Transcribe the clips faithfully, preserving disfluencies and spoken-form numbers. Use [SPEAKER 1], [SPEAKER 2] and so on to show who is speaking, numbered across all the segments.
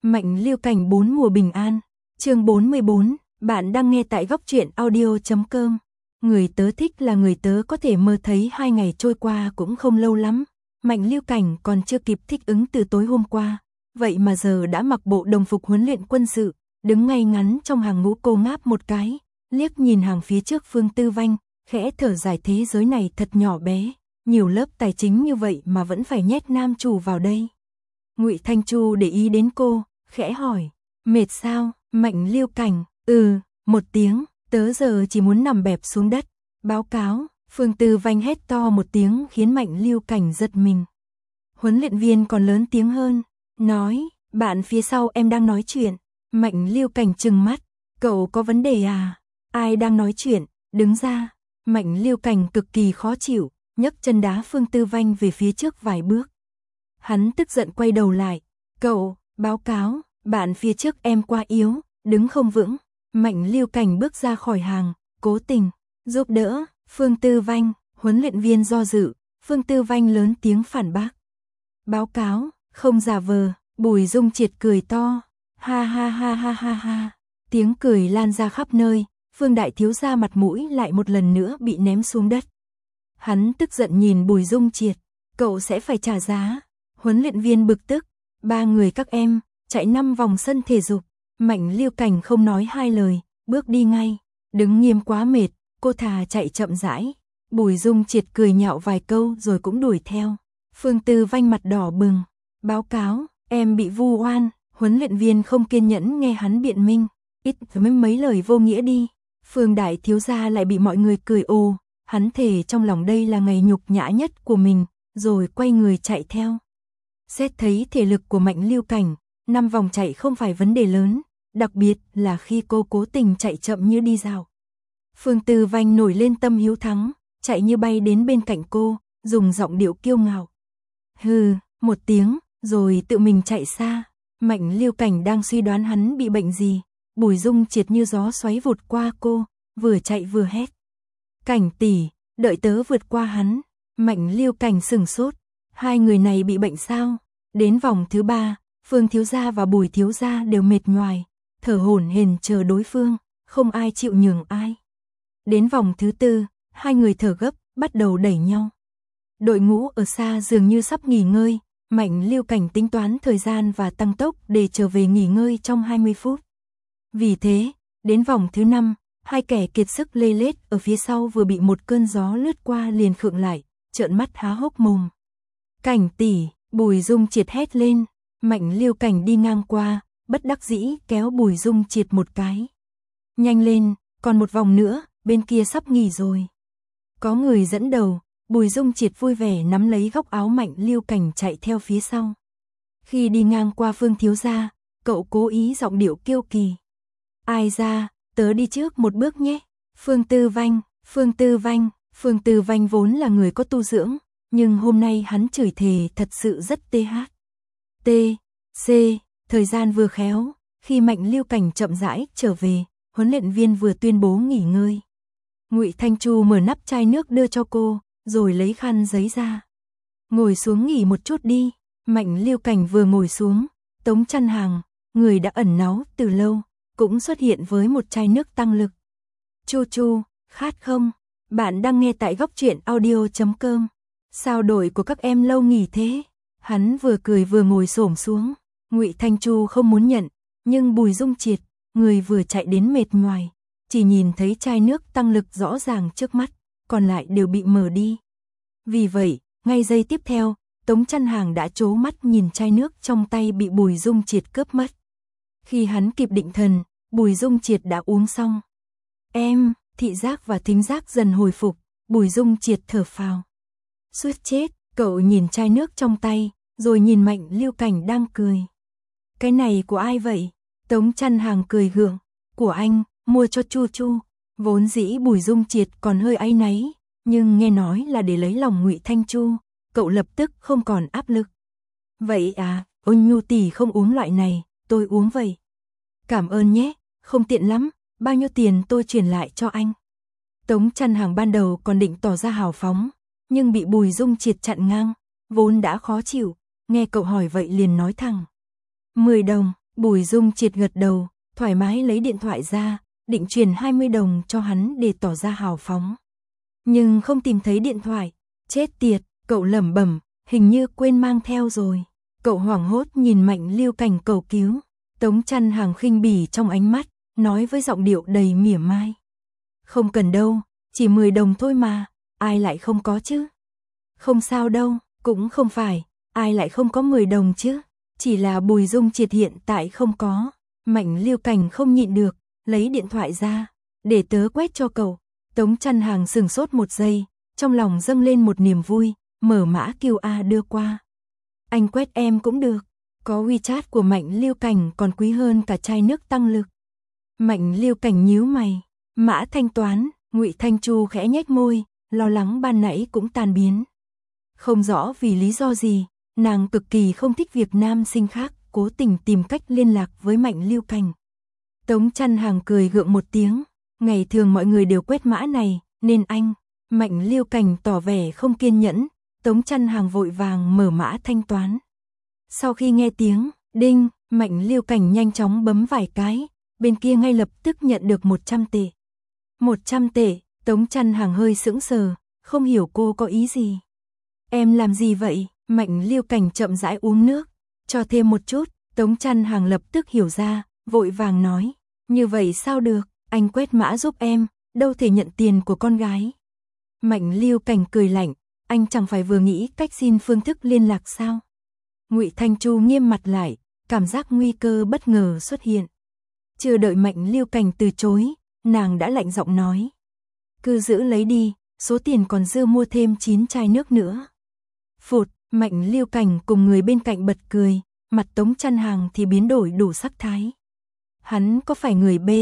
[SPEAKER 1] Mạnh Lưu Cảnh bốn mùa bình an, chương bốn mươi bốn, bạn đang nghe tại góc truyện audio chấm com. Người tớ thích là người tớ có thể mơ thấy hai ngày trôi qua cũng không lâu lắm. Mạnh Lưu Cảnh còn chưa kịp thích ứng từ tối hôm qua, vậy mà giờ đã mặc bộ đồng phục huấn luyện quân sự, đứng ngay ngắn trong hàng ngũ. Cô ngáp một cái, liếc nhìn hàng phía trước Phương Tư Vanh, khẽ thở dài, thế giới này thật nhỏ bé, nhiều lớp tài chính như vậy mà vẫn phải nhét nam chủ vào đây. Ngụy Thanh Chu để ý đến cô, khẽ hỏi, mệt sao? Mạnh Lưu Cảnh, ừ, một tiếng, tớ giờ chỉ muốn nằm bẹp xuống đất. Báo cáo, Phương Tư Vanh hét to một tiếng khiến Mạnh Lưu Cảnh giật mình. Huấn luyện viên còn lớn tiếng hơn, nói, bạn phía sau em đang nói chuyện. Mạnh Lưu Cảnh trừng mắt, cậu có vấn đề à? Ai đang nói chuyện, đứng ra. Mạnh Lưu Cảnh cực kỳ khó chịu, nhấc chân đá Phương Tư Vanh về phía trước vài bước. Hắn tức giận quay đầu lại, cậu, báo cáo, bạn phía trước em quá yếu, đứng không vững. Mạnh Lưu Cảnh bước ra khỏi hàng, cố tình giúp đỡ Phương Tư Vanh. Huấn luyện viên do dự, Phương Tư Vanh lớn tiếng phản bác. Báo cáo, không giả vờ. Bùi Dung Triệt cười to, ha ha ha ha ha ha. Tiếng cười lan ra khắp nơi, Phương đại thiếu gia mặt mũi lại một lần nữa bị ném xuống đất. Hắn tức giận nhìn Bùi Dung Triệt, cậu sẽ phải trả giá. Huấn luyện viên bực tức, ba người các em chạy năm vòng sân thể dục. Mạnh Lưu Cảnh không nói hai lời, bước đi ngay, đứng nghiêm quá mệt, cô thà chạy chậm rãi. Bùi Dung Triệt cười nhạo vài câu rồi cũng đuổi theo. Phương Tư Vanh mặt đỏ bừng, báo cáo, em bị vu oan. Huấn luyện viên không kiên nhẫn nghe hắn biện minh, ít mấy mấy lời vô nghĩa đi. Phương đại thiếu gia lại bị mọi người cười ồ, hắn thề trong lòng đây là ngày nhục nhã nhất của mình, rồi quay người chạy theo. Xét thấy thể lực của Mạnh Lưu Cảnh, năm vòng chạy không phải vấn đề lớn, đặc biệt là khi cô cố tình chạy chậm như đi dạo. Phương Tư Vanh nổi lên tâm hiếu thắng, chạy như bay đến bên cạnh cô, dùng giọng điệu kiêu ngạo. Hừ, một tiếng, rồi tự mình chạy xa. Mạnh Lưu Cảnh đang suy đoán hắn bị bệnh gì. Bùi Dung Triệt như gió xoáy vụt qua cô, vừa chạy vừa hét. Cảnh tỷ, đợi tớ vượt qua hắn. Mạnh Lưu Cảnh sửng sốt, hai người này bị bệnh sao? Đến vòng thứ ba, Phương thiếu gia và Bùi thiếu gia đều mệt nhoài, thở hổn hển chờ đối phương, không ai chịu nhường ai. Đến vòng thứ tư, hai người thở gấp, bắt đầu đẩy nhau. Đội ngũ ở xa dường như sắp nghỉ ngơi, Mạnh Lưu Cảnh tính toán thời gian và tăng tốc để trở về nghỉ ngơi trong hai mươi phút. Vì thế, đến vòng thứ năm, hai kẻ kiệt sức lê lết ở phía sau vừa bị một cơn gió lướt qua liền khựng lại, trợn mắt há hốc mồm. Cảnh tỷ, Bùi Dung Triệt hét lên. Mạnh Lưu Cảnh đi ngang qua, bất đắc dĩ kéo Bùi Dung Triệt một cái. Nhanh lên, còn một vòng nữa, bên kia sắp nghỉ rồi. Có người dẫn đầu, Bùi Dung Triệt vui vẻ nắm lấy góc áo Mạnh Lưu Cảnh chạy theo phía sau. Khi đi ngang qua Phương thiếu gia, cậu cố ý giọng điệu kiêu kỳ. Ai ra, tớ đi trước một bước nhé. Phương Tư Vanh, Phương Tư Vanh, Phương Tư Vanh vốn là người có tu dưỡng, nhưng hôm nay hắn chửi thề thật sự rất tê hát. T, C, thời gian vừa khéo, khi Mạnh Lưu Cảnh chậm rãi trở về, huấn luyện viên vừa tuyên bố nghỉ ngơi. Ngụy Thanh Chu mở nắp chai nước đưa cho cô, rồi lấy khăn giấy ra. Ngồi xuống nghỉ một chút đi. Mạnh Lưu Cảnh vừa ngồi xuống, Tống Chăn Hàng, người đã ẩn náu từ lâu, cũng xuất hiện với một chai nước tăng lực. Chu Chu, khát không? Bạn đang nghe tại góc truyện audio chấm com. Sao đội của các em lâu nghỉ thế? Hắn vừa cười vừa ngồi xổm xuống. Ngụy Thanh Chu không muốn nhận, nhưng Bùi Dung Triệt, người vừa chạy đến mệt nhoài, chỉ nhìn thấy chai nước tăng lực rõ ràng trước mắt, còn lại đều bị mở đi. Vì vậy, ngay giây tiếp theo, Tống Chăn Hàng đã trố mắt nhìn chai nước trong tay bị Bùi Dung Triệt cướp mất. Khi hắn kịp định thần, Bùi Dung Triệt đã uống xong. Em, thị giác và thính giác dần hồi phục, Bùi Dung Triệt thở phào. Suýt chết, cậu nhìn chai nước trong tay, rồi nhìn Mạnh Lưu Cảnh đang cười. Cái này của ai vậy? Tống Chăn Hàng cười gượng, của anh, mua cho Chu Chu. Vốn dĩ Bùi Dung Triệt còn hơi áy náy, nhưng nghe nói là để lấy lòng Ngụy Thanh Chu, cậu lập tức không còn áp lực. Vậy à, Ôn Nhu tỷ không uống loại này, tôi uống vậy. Cảm ơn nhé, không tiện lắm, bao nhiêu tiền tôi chuyển lại cho anh. Tống Chăn Hàng ban đầu còn định tỏ ra hào phóng, nhưng bị Bùi Dung Triệt chặn ngang, vốn đã khó chịu, nghe cậu hỏi vậy liền nói thẳng. mười đồng, Bùi Dung Triệt gật đầu, thoải mái lấy điện thoại ra, định truyền hai mươi đồng cho hắn để tỏ ra hào phóng. Nhưng không tìm thấy điện thoại, chết tiệt, cậu lẩm bẩm, hình như quên mang theo rồi. Cậu hoảng hốt nhìn Mạnh Lưu Cảnh cầu cứu, Tống Chăn Hàng khinh bỉ trong ánh mắt, nói với giọng điệu đầy mỉa mai. Không cần đâu, chỉ mười đồng thôi mà, ai lại không có chứ? Không sao đâu, cũng không phải, ai lại không có mười đồng chứ? Chỉ là Bùi Dung Triệt hiện tại không có. Mạnh Lưu Cảnh không nhịn được, lấy điện thoại ra, để tớ quét cho cậu. Tống Chăn Hàng sừng sốt một giây, trong lòng dâng lên một niềm vui, mở mã quy rờ đưa qua. Anh quét em cũng được, có WeChat của Mạnh Lưu Cảnh còn quý hơn cả chai nước tăng lực. Mạnh Lưu Cảnh nhíu mày, mã thanh toán, Ngụy Thanh Chu khẽ nhếch môi, lo lắng ban nãy cũng tan biến. Không rõ vì lý do gì, nàng cực kỳ không thích việc nam sinh khác cố tình tìm cách liên lạc với Mạnh Lưu Cảnh. Tống Chăn Hàng cười gượng một tiếng, ngày thường mọi người đều quét mã này, nên anh. Mạnh Lưu Cảnh tỏ vẻ không kiên nhẫn, Tống Chăn Hàng vội vàng mở mã thanh toán. Sau khi nghe tiếng đinh, Mạnh Lưu Cảnh nhanh chóng bấm vài cái, bên kia ngay lập tức nhận được một trăm tệ. một trăm tệ, Tống Chăn Hàng hơi sững sờ, không hiểu cô có ý gì. Em làm gì vậy? Mạnh Lưu Cảnh chậm rãi uống nước, cho thêm một chút. Tống Chăn Hàng lập tức hiểu ra, vội vàng nói, như vậy sao được, anh quét mã giúp em, đâu thể nhận tiền của con gái. Mạnh Lưu Cảnh cười lạnh, anh chẳng phải vừa nghĩ cách xin phương thức liên lạc sao? Ngụy Thanh Chu nghiêm mặt lại, cảm giác nguy cơ bất ngờ xuất hiện. Chưa đợi Mạnh Lưu Cảnh từ chối, nàng đã lạnh giọng nói, cứ giữ lấy đi, số tiền còn dư mua thêm chín chai nước nữa. Phụt, Mạnh Lưu Cảnh cùng người bên cạnh bật cười, mặt Tống Chăn Hàng thì biến đổi đủ sắc thái. Hắn có phải người B,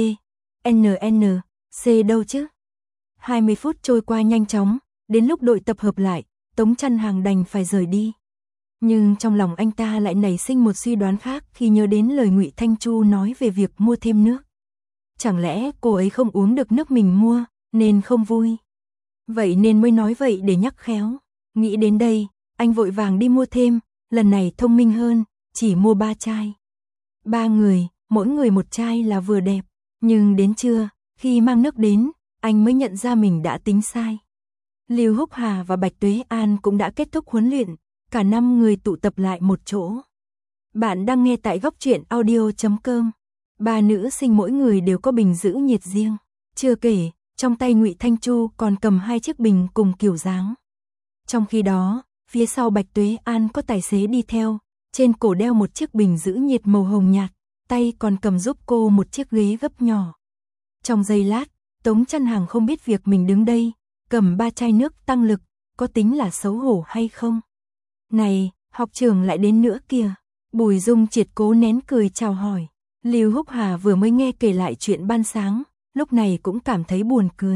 [SPEAKER 1] N N, C đâu chứ? hai mươi phút trôi qua nhanh chóng, đến lúc đội tập hợp lại, Tống Chăn Hàng đành phải rời đi. Nhưng trong lòng anh ta lại nảy sinh một suy đoán khác khi nhớ đến lời Ngụy Thanh Chu nói về việc mua thêm nước. Chẳng lẽ cô ấy không uống được nước mình mua, nên không vui? Vậy nên mới nói vậy để nhắc khéo. Nghĩ đến đây, anh vội vàng đi mua thêm, lần này thông minh hơn, chỉ mua ba chai. Ba người, mỗi người một chai là vừa đẹp, nhưng đến trưa, khi mang nước đến, anh mới nhận ra mình đã tính sai. Lưu Húc Hà và Bạch Tuế An cũng đã kết thúc huấn luyện, cả năm người tụ tập lại một chỗ. Bạn đang nghe tại góc truyện audio chấm com. Ba nữ sinh mỗi người đều có bình giữ nhiệt riêng, chưa kể, trong tay Ngụy Thanh Chu còn cầm hai chiếc bình cùng kiểu dáng. Trong khi đó, phía sau Bạch Tuế An có tài xế đi theo, trên cổ đeo một chiếc bình giữ nhiệt màu hồng nhạt, tay còn cầm giúp cô một chiếc ghế gấp nhỏ. Trong giây lát, Tống Chăn Hàng không biết việc mình đứng đây, cầm ba chai nước tăng lực, có tính là xấu hổ hay không? Này, học trưởng lại đến nữa kìa. Bùi Dung Triệt cố nén cười chào hỏi. Lưu Húc Hà vừa mới nghe kể lại chuyện ban sáng, lúc này cũng cảm thấy buồn cười.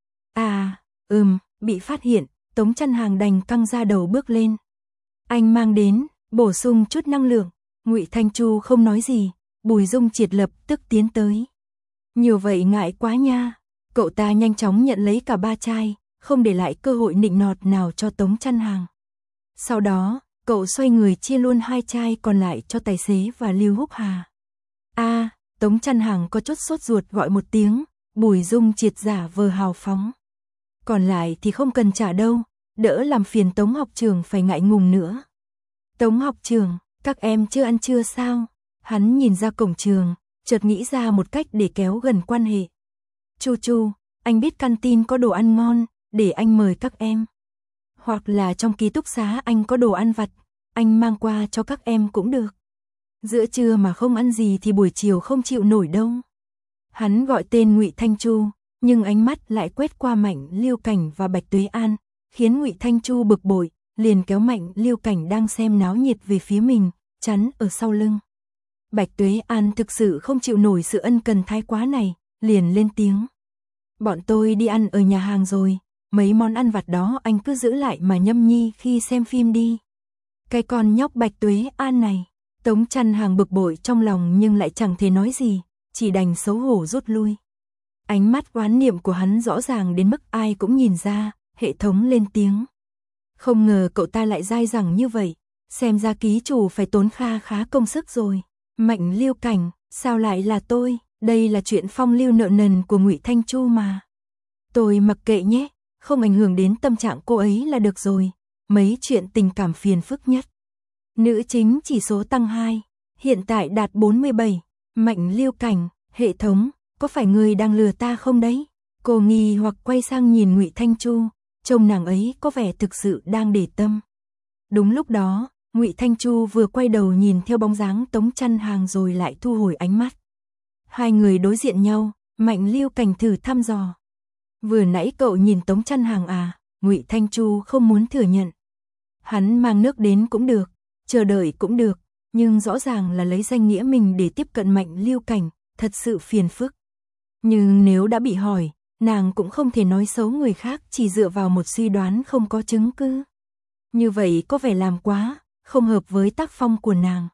[SPEAKER 1] À, ừm, bị phát hiện, Tống Chăn Hàng đành căng ra đầu bước lên. Anh mang đến, bổ sung chút năng lượng. Ngụy Thanh Chu không nói gì, Bùi Dung Triệt lập tức tiến tới. Nhiều vậy ngại quá nha. Cậu ta nhanh chóng nhận lấy cả ba chai, không để lại cơ hội nịnh nọt nào cho Tống Chăn Hàng. Sau đó, cậu xoay người chia luôn hai chai còn lại cho tài xế và Lưu Húc Hà. A, à, Tống Chăn Hàng có chút sốt ruột gọi một tiếng, Bùi Dung Triệt giả vờ hào phóng. Còn lại thì không cần trả đâu, đỡ làm phiền Tống học trưởng phải ngại ngùng nữa. Tống học trưởng, các em chưa ăn trưa sao? Hắn nhìn ra cổng trường, chợt nghĩ ra một cách để kéo gần quan hệ. Chu Chu, anh biết canteen có đồ ăn ngon, để anh mời các em. Hoặc là trong ký túc xá anh có đồ ăn vặt, anh mang qua cho các em cũng được. Giữa trưa mà không ăn gì thì buổi chiều không chịu nổi đâu. Hắn gọi tên Ngụy Thanh Chu, nhưng ánh mắt lại quét qua Mạnh Lưu Cảnh và Bạch Tuế An, khiến Ngụy Thanh Chu bực bội, liền kéo Mạnh Lưu Cảnh đang xem náo nhiệt về phía mình, chắn ở sau lưng. Bạch Tuế An thực sự không chịu nổi sự ân cần thái quá này, liền lên tiếng. Bọn tôi đi ăn ở nhà hàng rồi, mấy món ăn vặt đó anh cứ giữ lại mà nhâm nhi khi xem phim đi. Cái con nhóc Bạch Tuế An này, Tống Chăn Hàng bực bội trong lòng nhưng lại chẳng thể nói gì, chỉ đành xấu hổ rút lui. Ánh mắt oán niệm của hắn rõ ràng đến mức ai cũng nhìn ra, hệ thống lên tiếng. Không ngờ cậu ta lại dai dẳng như vậy, xem ra ký chủ phải tốn kha khá công sức rồi. Mạnh Lưu Cảnh, sao lại là tôi, đây là chuyện phong lưu nợ nần của Ngụy Thanh Chu mà. Tôi mặc kệ nhé, không ảnh hưởng đến tâm trạng cô ấy là được rồi, mấy chuyện tình cảm phiền phức nhất. Nữ chính chỉ số tăng hai, hiện tại đạt bốn mươi bảy, Mạnh Lưu Cảnh, hệ thống, có phải người đang lừa ta không đấy? Cô nghi hoặc quay sang nhìn Ngụy Thanh Chu, trông nàng ấy có vẻ thực sự đang để tâm. Đúng lúc đó, Ngụy Thanh Chu vừa quay đầu nhìn theo bóng dáng Tống Chăn Hàng rồi lại thu hồi ánh mắt. Hai người đối diện nhau, Mạnh Lưu Cảnh thử thăm dò. Vừa nãy cậu nhìn Tống Chăn Hàng à? Ngụy Thanh Chu không muốn thừa nhận. Hắn mang nước đến cũng được, chờ đợi cũng được, nhưng rõ ràng là lấy danh nghĩa mình để tiếp cận Mạnh Lưu Cảnh, thật sự phiền phức. Nhưng nếu đã bị hỏi, nàng cũng không thể nói xấu người khác chỉ dựa vào một suy đoán không có chứng cứ. Như vậy có vẻ làm quá, không hợp với tác phong của nàng.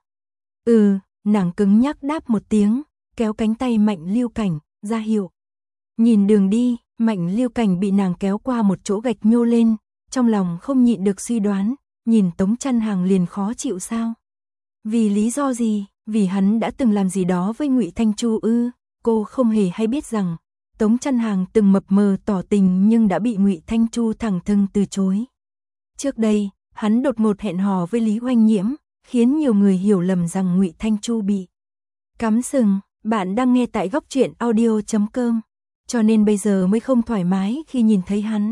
[SPEAKER 1] Ừ, nàng cứng nhắc đáp một tiếng, kéo cánh tay Mạnh Lưu Cảnh, ra hiệu. Nhìn đường đi, Mạnh Lưu Cảnh bị nàng kéo qua một chỗ gạch nhô lên, trong lòng không nhịn được suy đoán, nhìn Tống Chăn Hàng liền khó chịu sao? Vì lý do gì? Vì hắn đã từng làm gì đó với Ngụy Thanh Chu ư? Cô không hề hay biết rằng Tống Chăn Hàng từng mập mờ tỏ tình nhưng đã bị Ngụy Thanh Chu thẳng thừng từ chối. Trước đây, hắn đột ngột hẹn hò với Lý Oanh Nhiễm, khiến nhiều người hiểu lầm rằng Ngụy Thanh Chu bị cắm sừng. Bạn đang nghe tại góc truyện audio chấm com, cho nên bây giờ mới không thoải mái khi nhìn thấy hắn.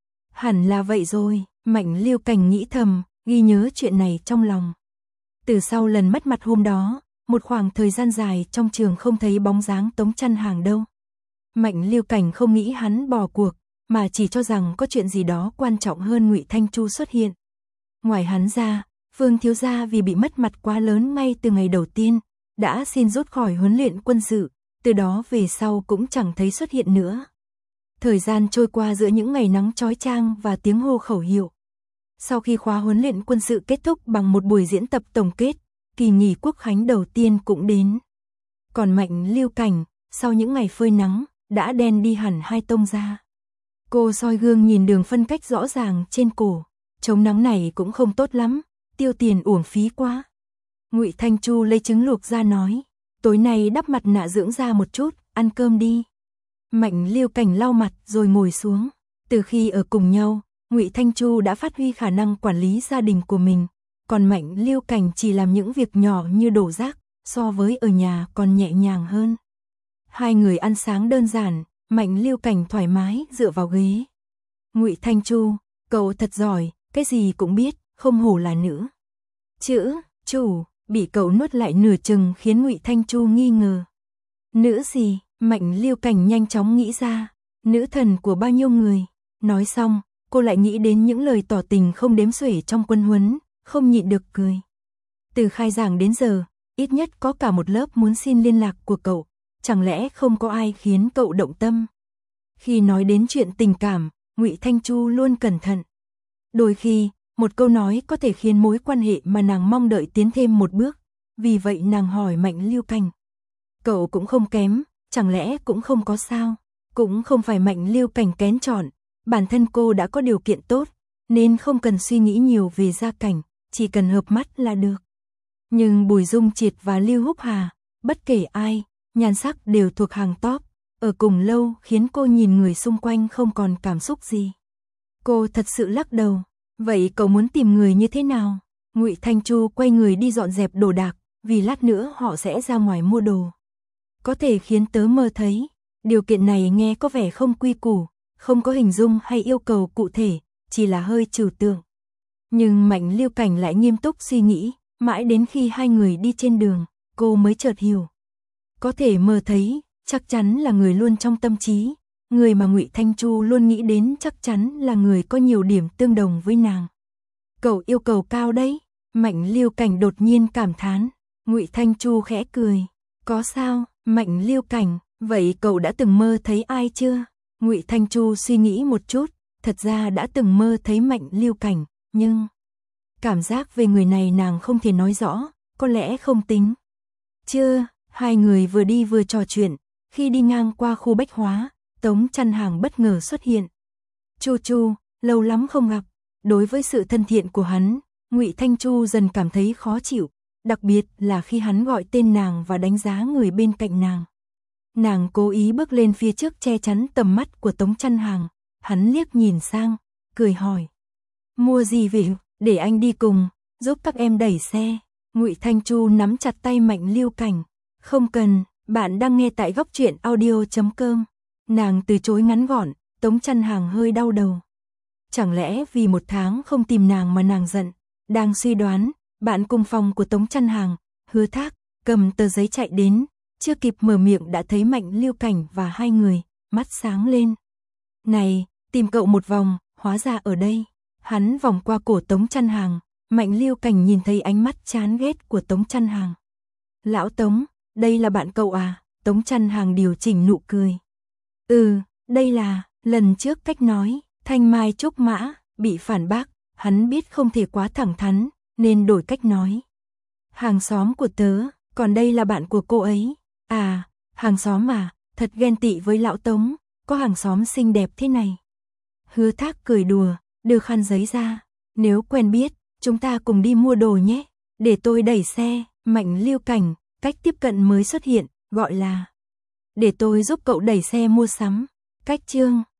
[SPEAKER 1] Hẳn là vậy rồi, Mạnh Lưu Cảnh nghĩ thầm, ghi nhớ chuyện này trong lòng. Từ sau lần mất mặt hôm đó, một khoảng thời gian dài trong trường không thấy bóng dáng Tống Chăn Hàng đâu. Mạnh Lưu Cảnh không nghĩ hắn bỏ cuộc, mà chỉ cho rằng có chuyện gì đó quan trọng hơn Ngụy Thanh Chu xuất hiện. Ngoài hắn ra, Vương thiếu gia vì bị mất mặt quá lớn ngay từ ngày đầu tiên, đã xin rút khỏi huấn luyện quân sự, từ đó về sau cũng chẳng thấy xuất hiện nữa. Thời gian trôi qua giữa những ngày nắng chói chang và tiếng hô khẩu hiệu. Sau khi khóa huấn luyện quân sự kết thúc bằng một buổi diễn tập tổng kết, kỳ nghỉ quốc khánh đầu tiên cũng đến. Còn Mạnh Lưu Cảnh, sau những ngày phơi nắng, đã đen đi hẳn hai tông da. Cô soi gương nhìn đường phân cách rõ ràng trên cổ, chống nắng này cũng không tốt lắm, tiêu tiền uổng phí quá. Ngụy Thanh Chu lấy trứng luộc ra nói, tối nay đắp mặt nạ dưỡng da một chút, ăn cơm đi. Mạnh Lưu Cảnh lau mặt rồi ngồi xuống. Từ khi ở cùng nhau, Ngụy Thanh Chu đã phát huy khả năng quản lý gia đình của mình, còn Mạnh Lưu Cảnh chỉ làm những việc nhỏ như đổ rác, so với ở nhà còn nhẹ nhàng hơn. Hai người ăn sáng đơn giản, Mạnh Lưu Cảnh thoải mái dựa vào ghế. Ngụy Thanh Chu, cậu thật giỏi, cái gì cũng biết, không hổ là nữ. Chữ, chủ, bị cậu nuốt lại nửa chừng khiến Ngụy Thanh Chu nghi ngờ. Nữ gì? Mạnh Lưu Cảnh nhanh chóng nghĩ ra, nữ thần của bao nhiêu người. Nói xong, cô lại nghĩ đến những lời tỏ tình không đếm xuể trong quân huấn, không nhịn được cười. Từ khai giảng đến giờ, ít nhất có cả một lớp muốn xin liên lạc của cậu, chẳng lẽ không có ai khiến cậu động tâm? Khi nói đến chuyện tình cảm, Ngụy Thanh Chu luôn cẩn thận. Đôi khi, một câu nói có thể khiến mối quan hệ mà nàng mong đợi tiến thêm một bước, vì vậy nàng hỏi Mạnh Lưu Cảnh. Cậu cũng không kém, chẳng lẽ cũng không có sao? Cũng không phải Mạnh Lưu Cảnh kén chọn, bản thân cô đã có điều kiện tốt, nên không cần suy nghĩ nhiều về gia cảnh, chỉ cần hợp mắt là được. Nhưng Bùi Dung Triệt và Lưu Húc Hà, bất kể ai, nhan sắc đều thuộc hàng top, ở cùng lâu khiến cô nhìn người xung quanh không còn cảm xúc gì. Cô thật sự lắc đầu, vậy cậu muốn tìm người như thế nào? Ngụy Thanh Chu quay người đi dọn dẹp đồ đạc, vì lát nữa họ sẽ ra ngoài mua đồ. Có thể khiến tớ mơ thấy, điều kiện này nghe có vẻ không quy củ, không có hình dung hay yêu cầu cụ thể, chỉ là hơi trừu tượng. Nhưng Mạnh Lưu Cảnh lại nghiêm túc suy nghĩ, mãi đến khi hai người đi trên đường, cô mới chợt hiểu. Có thể mơ thấy, chắc chắn là người luôn trong tâm trí, người mà Ngụy Thanh Chu luôn nghĩ đến chắc chắn là người có nhiều điểm tương đồng với nàng. Cậu yêu cầu cao đấy, Mạnh Lưu Cảnh đột nhiên cảm thán. Ngụy Thanh Chu khẽ cười, có sao? Mạnh Lưu Cảnh, vậy cậu đã từng mơ thấy ai chưa? Ngụy Thanh Chu suy nghĩ một chút, thật ra đã từng mơ thấy Mạnh Lưu Cảnh, nhưng cảm giác về người này nàng không thể nói rõ, có lẽ không tính. Chưa, hai người vừa đi vừa trò chuyện, khi đi ngang qua khu bách hóa, Tống Chăn Hàng bất ngờ xuất hiện. Chu Chu, lâu lắm không gặp. Đối với sự thân thiện của hắn, Ngụy Thanh Chu dần cảm thấy khó chịu, đặc biệt là khi hắn gọi tên nàng và đánh giá người bên cạnh nàng. Nàng cố ý bước lên phía trước che chắn tầm mắt của Tống Chăn Hàng, hắn liếc nhìn sang, cười hỏi. Mua gì vậy, để anh đi cùng, giúp các em đẩy xe. Ngụy Thanh Chu nắm chặt tay Mạnh Lưu Cảnh. Không cần, bạn đang nghe tại góc truyện audio chấm com. Nàng từ chối ngắn gọn, Tống Chăn Hàng hơi đau đầu. Chẳng lẽ vì một tháng không tìm nàng mà nàng giận? Đang suy đoán, bạn cùng phòng của Tống Chăn Hàng, Hứa Thác, cầm tờ giấy chạy đến, chưa kịp mở miệng đã thấy Mạnh Lưu Cảnh và hai người, mắt sáng lên. Này, tìm cậu một vòng, hóa ra ở đây. Hắn vòng qua cổ Tống Chăn Hàng, Mạnh Lưu Cảnh nhìn thấy ánh mắt chán ghét của Tống Chăn Hàng. Lão Tống, đây là bạn cậu à? Tống Chăn Hàng điều chỉnh nụ cười. Ừ, đây là, lần trước cách nói, thanh mai trúc mã, bị phản bác, hắn biết không thể quá thẳng thắn, nên đổi cách nói. Hàng xóm của tớ, còn đây là bạn của cô ấy. À, hàng xóm à, thật ghen tị với lão Tống, có hàng xóm xinh đẹp thế này. Hứa Thác cười đùa, đưa khăn giấy ra. Nếu quen biết, chúng ta cùng đi mua đồ nhé. Để tôi đẩy xe. Mạnh Lưu Cảnh, cách tiếp cận mới xuất hiện, gọi là. Để tôi giúp cậu đẩy xe mua sắm. Cách chương.